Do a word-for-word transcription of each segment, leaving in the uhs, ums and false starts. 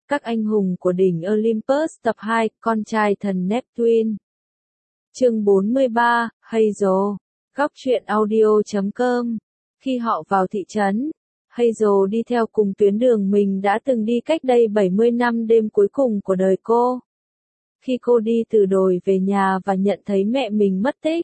Các anh hùng của đỉnh Olympus tập hai, con trai thần Neptune. Chương bốn mươi ba, Hazel. Góc truyện audio chấm com. Khi họ vào thị trấn, Hazel đi theo cùng tuyến đường mình đã từng đi cách đây bảy mươi năm đêm cuối cùng của đời cô. Khi cô đi từ đồi về nhà và nhận thấy mẹ mình mất tích,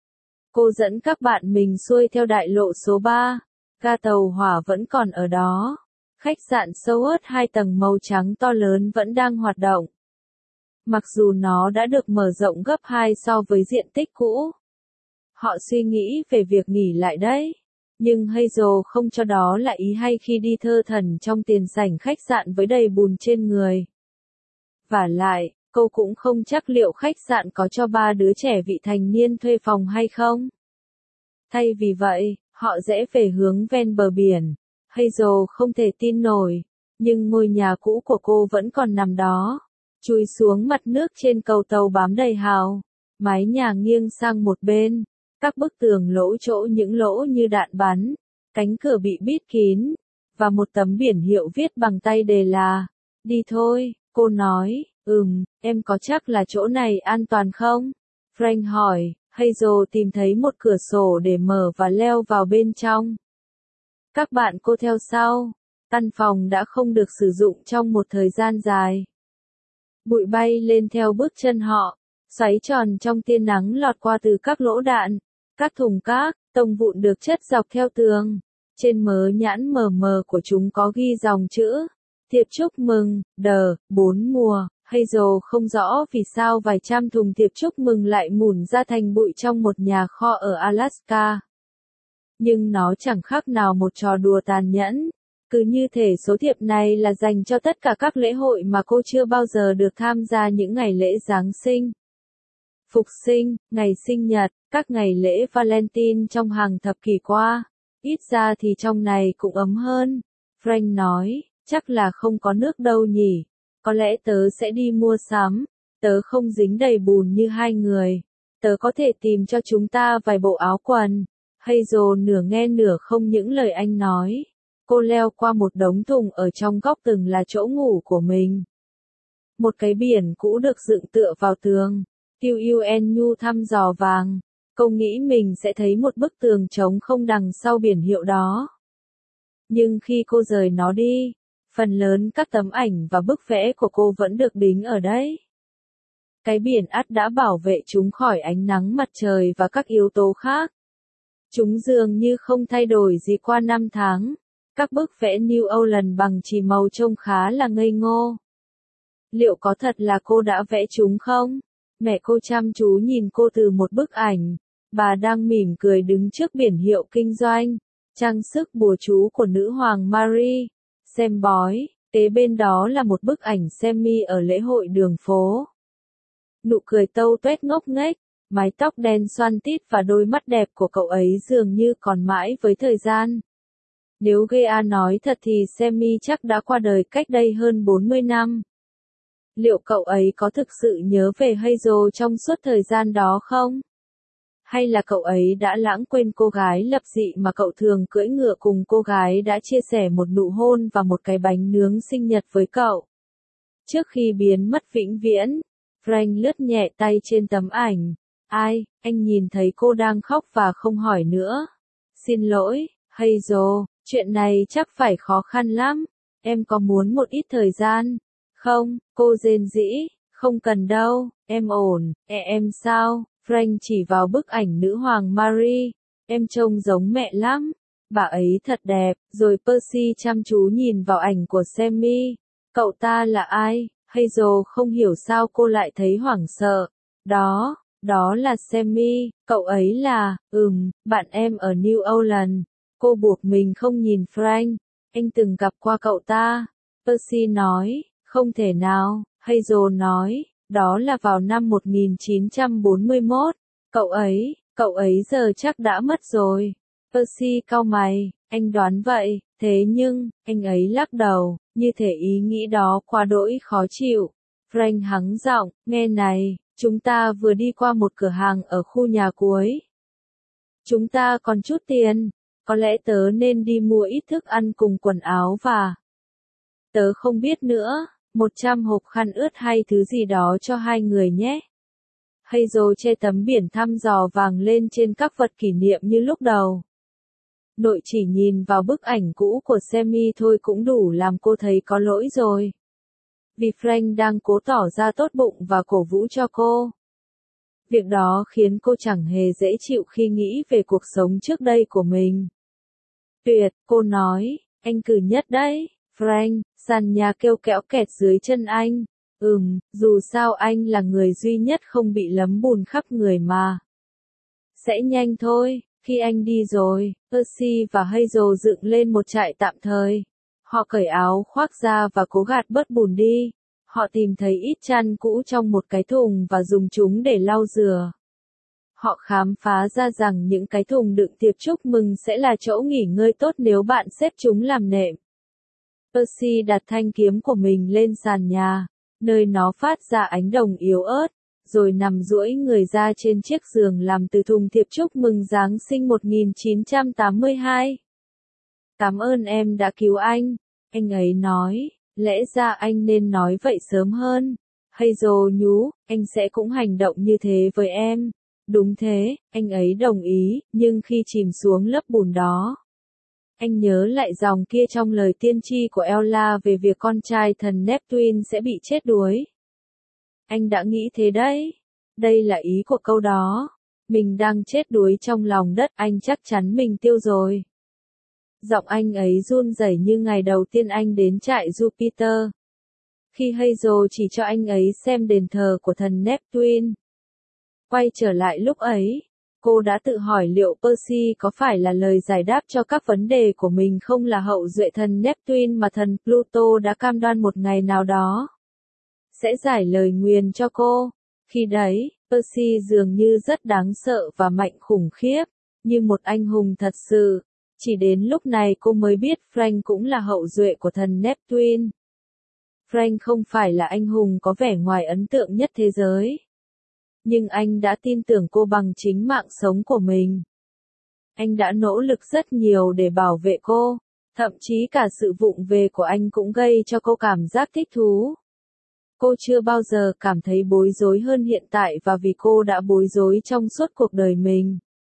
cô dẫn các bạn mình xuôi theo đại lộ số ba, ga tàu hỏa vẫn còn ở đó. Khách sạn Southern hai tầng màu trắng to lớn vẫn đang hoạt động. Mặc dù nó đã được mở rộng gấp hai so với diện tích cũ. Họ suy nghĩ về việc nghỉ lại đấy. Nhưng Hazel không cho đó là ý hay khi đi thơ thẩn trong tiền sảnh khách sạn với đầy bùn trên người. Vả lại, cô cũng không chắc liệu khách sạn có cho ba đứa trẻ vị thành niên thuê phòng hay không. Thay vì vậy, họ rẽ về hướng ven bờ biển. Hazel không thể tin nổi, nhưng ngôi nhà cũ của cô vẫn còn nằm đó, chui xuống mặt nước trên cầu tàu bám đầy hào, mái nhà nghiêng sang một bên, các bức tường lỗ chỗ những lỗ như đạn bắn, cánh cửa bị bít kín, và một tấm biển hiệu viết bằng tay đề là, đi thôi, cô nói, ừm, em có chắc là chỗ này an toàn không? Frank hỏi, Hazel tìm thấy một cửa sổ để mở và leo vào bên trong. Các bạn cô theo sau, căn phòng đã không được sử dụng trong một thời gian dài. Bụi bay lên theo bước chân họ, xoáy tròn trong tia nắng lọt qua từ các lỗ đạn, các thùng cát, tông vụn được chất dọc theo tường. Trên mớ nhãn mờ mờ của chúng có ghi dòng chữ, thiệp chúc mừng, đờ, bốn mùa. Hazel không rõ vì sao vài trăm thùng thiệp chúc mừng lại mủn ra thành bụi trong một nhà kho ở Alaska. Nhưng nó chẳng khác nào một trò đùa tàn nhẫn. Cứ như thể số thiệp này là dành cho tất cả các lễ hội mà cô chưa bao giờ được tham gia, những ngày lễ Giáng sinh, Phục sinh, ngày sinh nhật, các ngày lễ Valentine trong hàng thập kỷ qua. Ít ra thì trong này cũng ấm hơn. Frank nói, chắc là không có nước đâu nhỉ. Có lẽ tớ sẽ đi mua sắm. Tớ không dính đầy bùn như hai người. Tớ có thể tìm cho chúng ta vài bộ áo quần. Hazel nửa nghe nửa không những lời anh nói. Cô leo qua một đống thùng ở trong góc từng là chỗ ngủ của mình. Một cái biển cũ được dựng tựa vào tường. quy en u thăm dò vàng. Cô nghĩ mình sẽ thấy một bức tường trống không đằng sau biển hiệu đó. Nhưng khi cô rời nó đi, phần lớn các tấm ảnh và bức vẽ của cô vẫn được đính ở đấy. Cái biển ắt đã bảo vệ chúng khỏi ánh nắng mặt trời và các yếu tố khác. Chúng dường như không thay đổi gì qua năm tháng. Các bức vẽ New Orleans bằng chì màu trông khá là ngây ngô. Liệu có thật là cô đã vẽ chúng không? Mẹ cô chăm chú nhìn cô từ một bức ảnh. Bà đang mỉm cười đứng trước biển hiệu kinh doanh, trang sức bùa chú của nữ hoàng Marie. Xem bói, kế bên đó là một bức ảnh Sammy ở lễ hội đường phố. Nụ cười tâu tuét ngốc nghếch, mái tóc đen xoăn tít và đôi mắt đẹp của cậu ấy dường như còn mãi với thời gian. Nếu Gea nói thật thì Sammy chắc đã qua đời cách đây hơn bốn mươi năm. Liệu cậu ấy có thực sự nhớ về Hazel trong suốt thời gian đó không? Hay là cậu ấy đã lãng quên cô gái lập dị mà cậu thường cưỡi ngựa cùng cô gái đã chia sẻ một nụ hôn và một cái bánh nướng sinh nhật với cậu? Trước khi biến mất vĩnh viễn, Frank lướt nhẹ tay trên tấm ảnh. Ai, anh nhìn thấy cô đang khóc và không hỏi nữa. Xin lỗi, Hazel, chuyện này chắc phải khó khăn lắm. Em có muốn một ít thời gian? Không, cô rên rỉ, không cần đâu, em ổn, e em sao? Frank chỉ vào bức ảnh nữ hoàng Marie. Em trông giống mẹ lắm. Bà ấy thật đẹp. Rồi Percy chăm chú nhìn vào ảnh của Sammy. Cậu ta là ai? Hazel không hiểu sao cô lại thấy hoảng sợ. Đó, đó là Sammy. Cậu ấy là, ừm, bạn em ở New Orleans. Cô buộc mình không nhìn Frank. Anh từng gặp qua cậu ta. Percy nói, không thể nào. Hazel nói, đó là vào năm một nghìn chín trăm bốn mươi mốt. Cậu ấy, cậu ấy giờ chắc đã mất rồi. Percy cau mày, anh đoán vậy, thế nhưng, anh ấy lắc đầu, như thể ý nghĩ đó quá đỗi khó chịu. Frank hắng giọng, nghe này, chúng ta vừa đi qua một cửa hàng ở khu nhà cuối. Chúng ta còn chút tiền, có lẽ tớ nên đi mua ít thức ăn cùng quần áo và... Tớ không biết nữa, một trăm hộp khăn ướt hay thứ gì đó cho hai người nhé. Hazel che tấm biển thăm dò vàng lên trên các vật kỷ niệm như lúc đầu. Nội chỉ nhìn vào bức ảnh cũ của Sammy thôi cũng đủ làm cô thấy có lỗi rồi. Vì Frank đang cố tỏ ra tốt bụng và cổ vũ cho cô. Việc đó khiến cô chẳng hề dễ chịu khi nghĩ về cuộc sống trước đây của mình. Tuyệt, cô nói, anh cử nhất đấy, Frank, sàn nhà kêu kẽo kẹt dưới chân anh. Ừm, dù sao anh là người duy nhất không bị lấm bùn khắp người mà. Sẽ nhanh thôi, khi anh đi rồi, Percy và Hazel dựng lên một trại tạm thời. Họ cởi áo khoác ra và cố gạt bớt bùn đi. Họ tìm thấy ít chăn cũ trong một cái thùng và dùng chúng để lau rửa. Họ khám phá ra rằng những cái thùng đựng thiệp chúc mừng sẽ là chỗ nghỉ ngơi tốt nếu bạn xếp chúng làm nệm. Percy đặt thanh kiếm của mình lên sàn nhà, nơi nó phát ra ánh đồng yếu ớt, rồi nằm duỗi người ra trên chiếc giường làm từ thùng thiệp chúc mừng Giáng sinh một nghìn chín trăm tám mươi hai. Cảm ơn em đã cứu anh, anh ấy nói, lẽ ra anh nên nói vậy sớm hơn. Hazel nhú, anh sẽ cũng hành động như thế với em. Đúng thế, anh ấy đồng ý, nhưng khi chìm xuống lớp bùn đó, anh nhớ lại dòng kia trong lời tiên tri của Ella về việc con trai thần Neptune sẽ bị chết đuối. Anh đã nghĩ thế đấy. Đây là ý của câu đó. Mình đang chết đuối trong lòng đất, anh chắc chắn mình tiêu rồi. Giọng anh ấy run rẩy như ngày đầu tiên anh đến trại Jupiter. Khi Hazel chỉ cho anh ấy xem đền thờ của thần Neptune. Quay trở lại lúc ấy, cô đã tự hỏi liệu Percy có phải là lời giải đáp cho các vấn đề của mình không, là hậu duệ thần Neptune mà thần Pluto đã cam đoan một ngày nào đó sẽ giải lời nguyền cho cô. Khi đấy, Percy dường như rất đáng sợ và mạnh khủng khiếp, như một anh hùng thật sự. Chỉ đến lúc này cô mới biết Frank cũng là hậu duệ của thần Neptune. Frank không phải là anh hùng có vẻ ngoài ấn tượng nhất thế giới. Nhưng anh đã tin tưởng cô bằng chính mạng sống của mình. Anh đã nỗ lực rất nhiều để bảo vệ cô, thậm chí cả sự vụng về của anh cũng gây cho cô cảm giác thích thú. Cô chưa bao giờ cảm thấy bối rối hơn hiện tại, và vì cô đã bối rối trong suốt cuộc đời mình.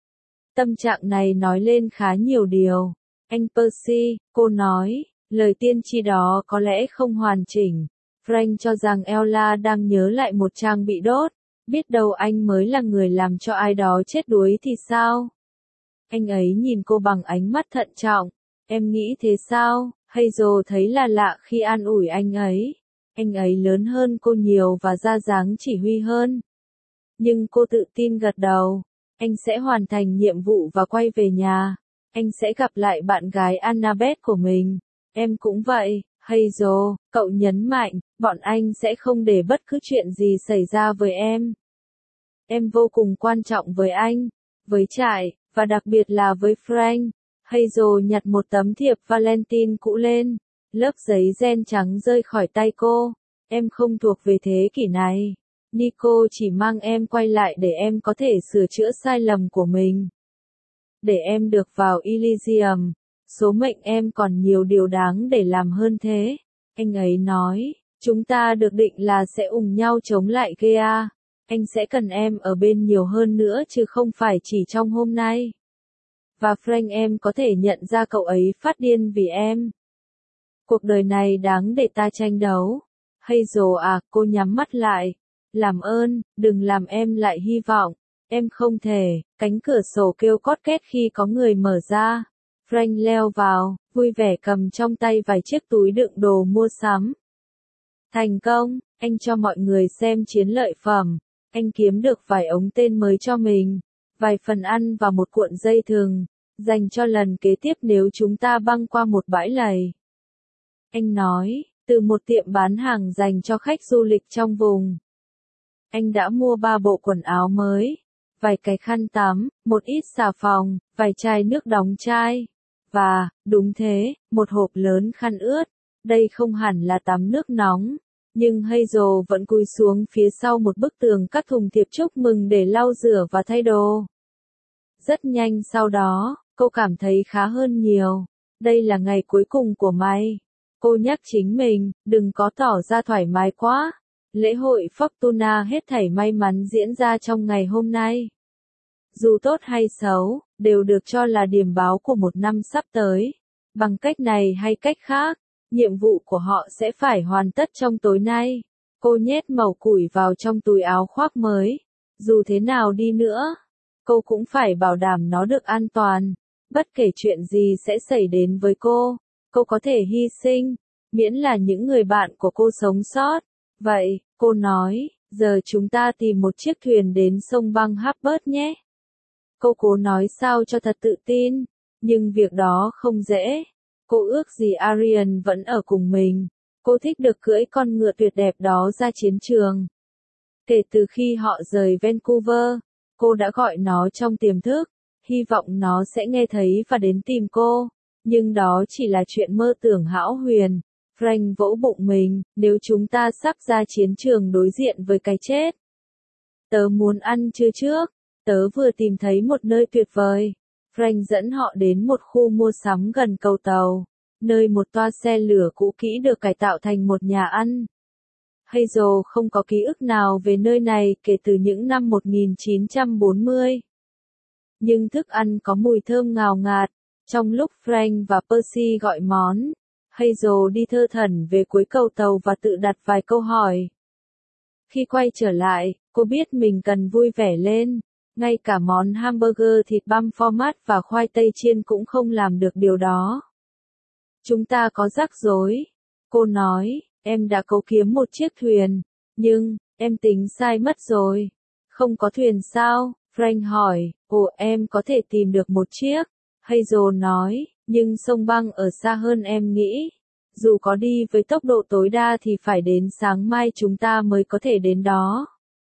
Tâm trạng này nói lên khá nhiều điều. Anh Percy, cô nói, lời tiên tri đó có lẽ không hoàn chỉnh. Frank cho rằng Ella đang nhớ lại một trang bị đốt. Biết đâu anh mới là người làm cho ai đó chết đuối thì sao? Anh ấy nhìn cô bằng ánh mắt thận trọng. Em nghĩ thế sao? Hazel thấy là lạ khi an ủi anh ấy. Anh ấy lớn hơn cô nhiều và ra dáng chỉ huy hơn. Nhưng cô tự tin gật đầu. Anh sẽ hoàn thành nhiệm vụ và quay về nhà. Anh sẽ gặp lại bạn gái Annabeth của mình. Em cũng vậy, Hazel, cậu nhấn mạnh, bọn anh sẽ không để bất cứ chuyện gì xảy ra với em. Em vô cùng quan trọng với anh, với trại, và đặc biệt là với Frank. Hazel nhặt một tấm thiệp Valentine cũ lên. Lớp giấy ren trắng rơi khỏi tay cô. Em không thuộc về thế kỷ này. Nico chỉ mang em quay lại để em có thể sửa chữa sai lầm của mình. Để em được vào Elysium. Số mệnh em còn nhiều điều đáng để làm hơn thế. Anh ấy nói, chúng ta được định là sẽ ủng nhau chống lại Gea. Anh sẽ cần em ở bên nhiều hơn nữa chứ không phải chỉ trong hôm nay. Và Frank, em có thể nhận ra cậu ấy phát điên vì em. Cuộc đời này đáng để ta tranh đấu. Hazel à, cô nhắm mắt lại. Làm ơn, đừng làm em lại hy vọng. Em không thể. Cánh cửa sổ kêu cót két khi có người mở ra. Frank leo vào, vui vẻ cầm trong tay vài chiếc túi đựng đồ mua sắm. Thành công, anh cho mọi người xem chiến lợi phẩm. Anh kiếm được vài ống tên mới cho mình, vài phần ăn và một cuộn dây thừng, dành cho lần kế tiếp nếu chúng ta băng qua một bãi lầy. Anh nói, từ một tiệm bán hàng dành cho khách du lịch trong vùng. Anh đã mua ba bộ quần áo mới, vài cái khăn tắm, một ít xà phòng, vài chai nước đóng chai. Và, đúng thế, một hộp lớn khăn ướt. Đây không hẳn là tắm nước nóng. Nhưng Hazel vẫn cúi xuống phía sau một bức tường các thùng thiệp chúc mừng để lau rửa và thay đồ. Rất nhanh sau đó, cô cảm thấy khá hơn nhiều. Đây là ngày cuối cùng của May. Cô nhắc chính mình, đừng có tỏ ra thoải mái quá. Lễ hội Fortuna hết thảy may mắn diễn ra trong ngày hôm nay. Dù tốt hay xấu, đều được cho là điểm báo của một năm sắp tới. Bằng cách này hay cách khác, nhiệm vụ của họ sẽ phải hoàn tất trong tối nay. Cô nhét mẩu củi vào trong túi áo khoác mới. Dù thế nào đi nữa, cô cũng phải bảo đảm nó được an toàn. Bất kể chuyện gì sẽ xảy đến với cô, cô có thể hy sinh, miễn là những người bạn của cô sống sót. Vậy, cô nói, giờ chúng ta tìm một chiếc thuyền đến sông băng Harper nhé. Cô cố nói sao cho thật tự tin, nhưng việc đó không dễ. Cô ước gì Arian vẫn ở cùng mình. Cô thích được cưỡi con ngựa tuyệt đẹp đó ra chiến trường. Kể từ khi họ rời Vancouver, cô đã gọi nó trong tiềm thức, hy vọng nó sẽ nghe thấy và đến tìm cô. Nhưng đó chỉ là chuyện mơ tưởng hão huyền. Frank vỗ bụng mình, nếu chúng ta sắp ra chiến trường đối diện với cái chết. Tớ muốn ăn trưa trước, tớ vừa tìm thấy một nơi tuyệt vời. Frank dẫn họ đến một khu mua sắm gần cầu tàu, nơi một toa xe lửa cũ kỹ được cải tạo thành một nhà ăn. Hazel không có ký ức nào về nơi này kể từ những năm một nghìn chín trăm bốn mươi. Nhưng thức ăn có mùi thơm ngào ngạt. Trong lúc Frank và Percy gọi món, Hazel đi thơ thẩn về cuối cầu tàu và tự đặt vài câu hỏi. Khi quay trở lại, cô biết mình cần vui vẻ lên. Ngay cả món hamburger thịt băm format và khoai tây chiên cũng không làm được điều đó. Chúng ta có rắc rối. Cô nói, em đã cố kiếm một chiếc thuyền, nhưng, em tính sai mất rồi. Không có thuyền sao? Frank hỏi, ồ em có thể tìm được một chiếc. Hazel nói, nhưng sông băng ở xa hơn em nghĩ. Dù có đi với tốc độ tối đa thì phải đến sáng mai chúng ta mới có thể đến đó.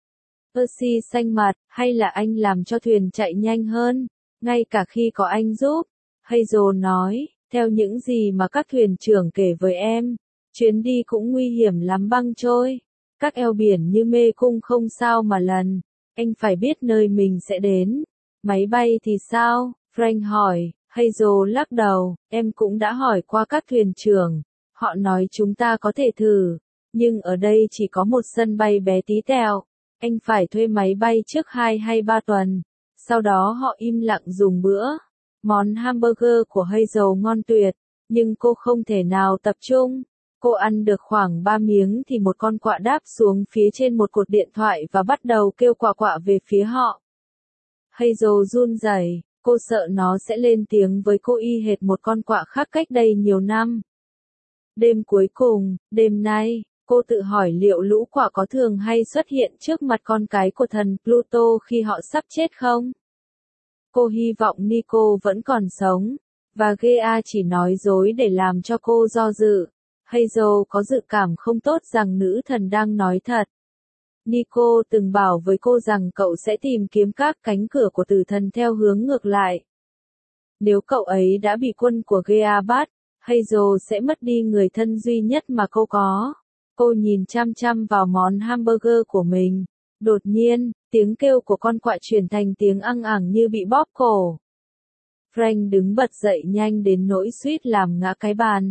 Percy xanh mặt, hay là anh làm cho thuyền chạy nhanh hơn, ngay cả khi có anh giúp. Hazel nói, theo những gì mà các thuyền trưởng kể với em, chuyến đi cũng nguy hiểm lắm băng trôi. Các eo biển như mê cung không sao mà lần, anh phải biết nơi mình sẽ đến. Máy bay thì sao? Frank hỏi. Hazel lắc đầu, em cũng đã hỏi qua các thuyền trưởng, họ nói chúng ta có thể thử, nhưng ở đây chỉ có một sân bay bé tí tẹo, anh phải thuê máy bay trước hai hay ba tuần, sau đó họ im lặng dùng bữa. Món hamburger của Hazel ngon tuyệt, nhưng cô không thể nào tập trung. Cô ăn được khoảng ba miếng thì một con quạ đáp xuống phía trên một cột điện thoại và bắt đầu kêu quạ quạ về phía họ. Hazel run rẩy. Cô sợ nó sẽ lên tiếng với cô y hệt một con quạ khác cách đây nhiều năm. Đêm cuối cùng, đêm nay, cô tự hỏi liệu lũ quạ có thường hay xuất hiện trước mặt con cái của thần Pluto khi họ sắp chết không? Cô hy vọng Nico vẫn còn sống, và Gea chỉ nói dối để làm cho cô do dự. Hazel có dự cảm không tốt rằng nữ thần đang nói thật. Nico từng bảo với cô rằng cậu sẽ tìm kiếm các cánh cửa của tử thần theo hướng ngược lại. Nếu cậu ấy đã bị quân của Gea bắt, Hazel sẽ mất đi người thân duy nhất mà cô có. Cô nhìn chăm chăm vào món hamburger của mình. Đột nhiên, tiếng kêu của con quạ chuyển thành tiếng ăng ẳng như bị bóp cổ. Frank đứng bật dậy nhanh đến nỗi suýt làm ngã cái bàn.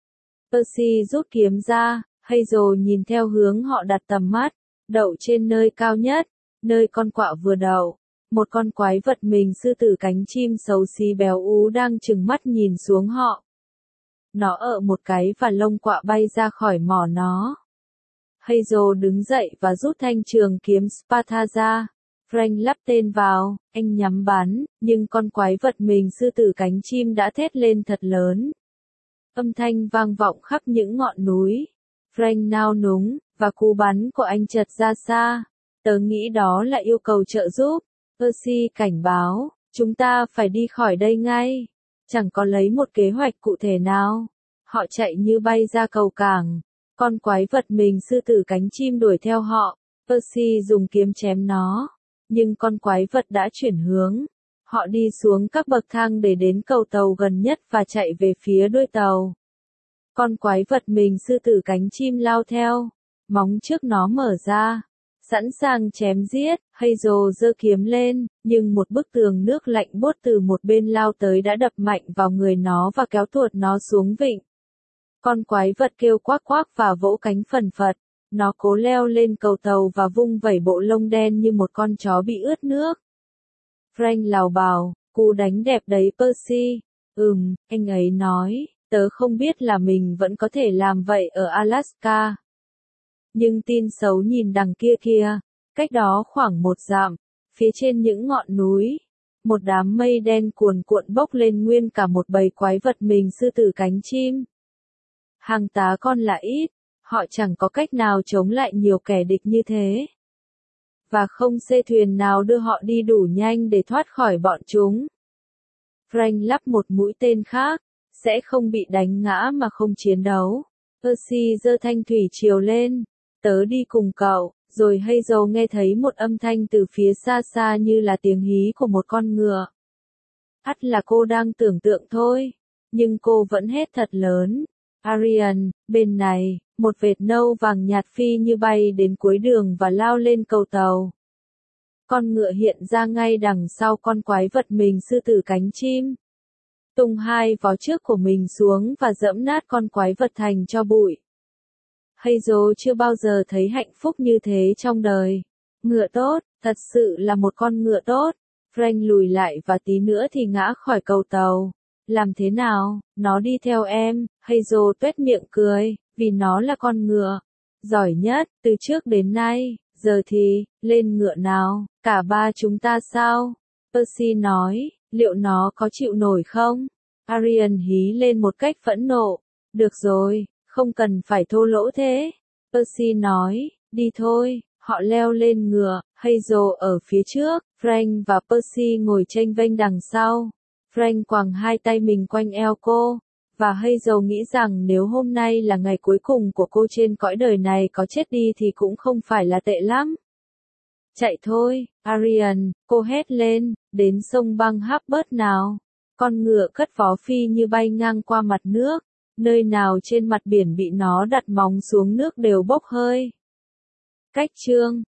Percy rút kiếm ra, Hazel nhìn theo hướng họ đặt tầm mắt. Đậu trên nơi cao nhất, nơi con quạ vừa đậu, một con quái vật mình sư tử cánh chim xấu xí béo ú đang trừng mắt nhìn xuống họ. Nó ợ một cái và lông quạ bay ra khỏi mỏ nó. Hazel đứng dậy và rút thanh trường kiếm Sparta ra. Frank lắp tên vào, anh nhắm bắn, nhưng con quái vật mình sư tử cánh chim đã thét lên thật lớn. Âm thanh vang vọng khắp những ngọn núi. Frank nao núng, và cú bắn của anh chợt ra xa. Tớ nghĩ đó là yêu cầu trợ giúp. Percy cảnh báo, chúng ta phải đi khỏi đây ngay. Chẳng có lấy một kế hoạch cụ thể nào. Họ chạy như bay ra cầu cảng. Con quái vật mình sư tử cánh chim đuổi theo họ. Percy dùng kiếm chém nó. Nhưng con quái vật đã chuyển hướng. Họ đi xuống các bậc thang để đến cầu tàu gần nhất và chạy về phía đuôi tàu. Con quái vật mình sư tử cánh chim lao theo. Móng trước nó mở ra. Sẵn sàng chém giết, Hazel giơ kiếm lên, nhưng một bức tường nước lạnh buốt từ một bên lao tới đã đập mạnh vào người nó và kéo tuột nó xuống vịnh. Con quái vật kêu quác quác và vỗ cánh phần phật. Nó cố leo lên cầu tàu và vung vẩy bộ lông đen như một con chó bị ướt nước. Frank lào bào, cú đánh đẹp đấy Percy. Ừm, anh ấy nói, tớ không biết là mình vẫn có thể làm vậy ở Alaska. Nhưng tin xấu nhìn đằng kia kia, cách đó khoảng một dặm, phía trên những ngọn núi, một đám mây đen cuồn cuộn bốc lên nguyên cả một bầy quái vật mình sư tử cánh chim. Hàng tá con là ít, họ chẳng có cách nào chống lại nhiều kẻ địch như thế. Và không xê thuyền nào đưa họ đi đủ nhanh để thoát khỏi bọn chúng. Frank lắp một mũi tên khác, sẽ không bị đánh ngã mà không chiến đấu. Percy giơ thanh thủy triều lên, tớ đi cùng cậu, rồi Hazel nghe thấy một âm thanh từ phía xa xa như là tiếng hí của một con ngựa. Ắt là cô đang tưởng tượng thôi, nhưng cô vẫn hét thật lớn. Arian, bên này, một vệt nâu vàng nhạt phi như bay đến cuối đường và lao lên cầu tàu. Con ngựa hiện ra ngay đằng sau con quái vật mình sư tử cánh chim. Tung hai vó trước của mình xuống và dẫm nát con quái vật thành cho bụi. Hazel chưa bao giờ thấy hạnh phúc như thế trong đời. Ngựa tốt, thật sự là một con ngựa tốt. Frank lùi lại và tí nữa thì ngã khỏi cầu tàu. Làm thế nào, nó đi theo em, Hazel tuét miệng cười, vì nó là con ngựa. Giỏi nhất, từ trước đến nay, giờ thì, lên ngựa nào, cả ba chúng ta sao? Percy nói, liệu nó có chịu nổi không? Arian hí lên một cách phẫn nộ. Được rồi, không cần phải thô lỗ thế. Percy nói, đi thôi, họ leo lên ngựa, Hazel ở phía trước, Frank và Percy ngồi chênh vênh đằng sau. Frank quàng hai tay mình quanh eo cô, và Hazel nghĩ rằng nếu hôm nay là ngày cuối cùng của cô trên cõi đời này có chết đi thì cũng không phải là tệ lắm. Chạy thôi, Arian, cô hét lên, đến sông băng Harpers nào. Con ngựa cất vó phi như bay ngang qua mặt nước, nơi nào trên mặt biển bị nó đặt móng xuống nước đều bốc hơi. Cách chương